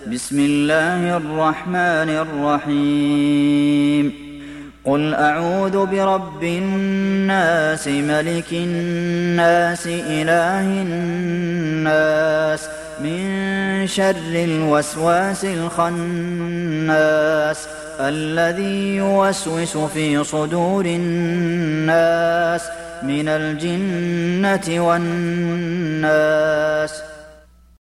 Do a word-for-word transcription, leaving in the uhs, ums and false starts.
بسم الله الرحمن الرحيم قل أعوذ برب الناس ملك الناس إله الناس من شر الوسواس الخناس الذي يوسوس في صدور الناس من الجنة والناس